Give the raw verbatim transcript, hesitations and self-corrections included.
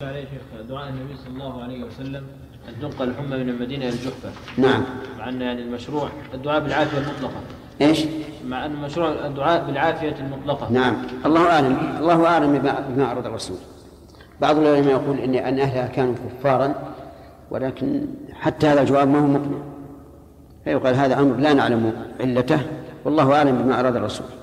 عليه شيخ دعاء النبي صلى الله عليه وسلم أن تنقل الحمى من المدينة إلى الجحفة. نعم. مع أن يعني المشروع الدعاء بالعافية المطلقة. إيش؟ مع أن المشروع الدعاء بالعافية المطلقة. نعم. الله أعلم، الله أعلم بما أراد الرسول. بعض العلماء يقول إن أن أهلها كانوا كفارا، ولكن حتى هذا الجواب ما هو مقنع، فيقال هذا أمر لا نعلم علته، والله أعلم بما أراد الرسول.